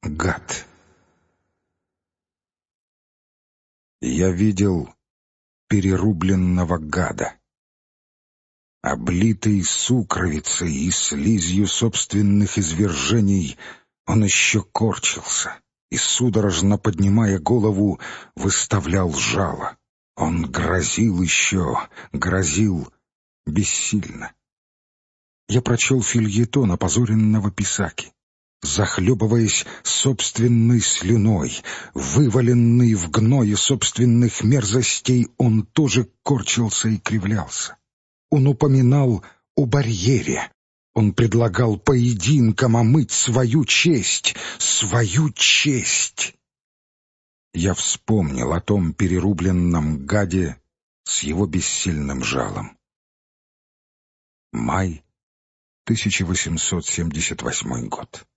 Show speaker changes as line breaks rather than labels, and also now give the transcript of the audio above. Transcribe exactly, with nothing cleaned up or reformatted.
Гад. Я видел перерубленного гада. Облитый сукровицей и слизью собственных извержений, он еще корчился и, судорожно поднимая голову, выставлял жало. Он грозил еще, грозил бессильно. Я прочел фельетон опозоренного Писаки. Захлебываясь собственной слюной, вываленный в гное собственных мерзостей, он тоже корчился и кривлялся. Он упоминал о барьере. Он предлагал поединкам омыть свою честь, свою честь. Я вспомнил о том перерубленном гаде с его бессильным жалом. Май тысяча восемьсот семьдесят восьмой год.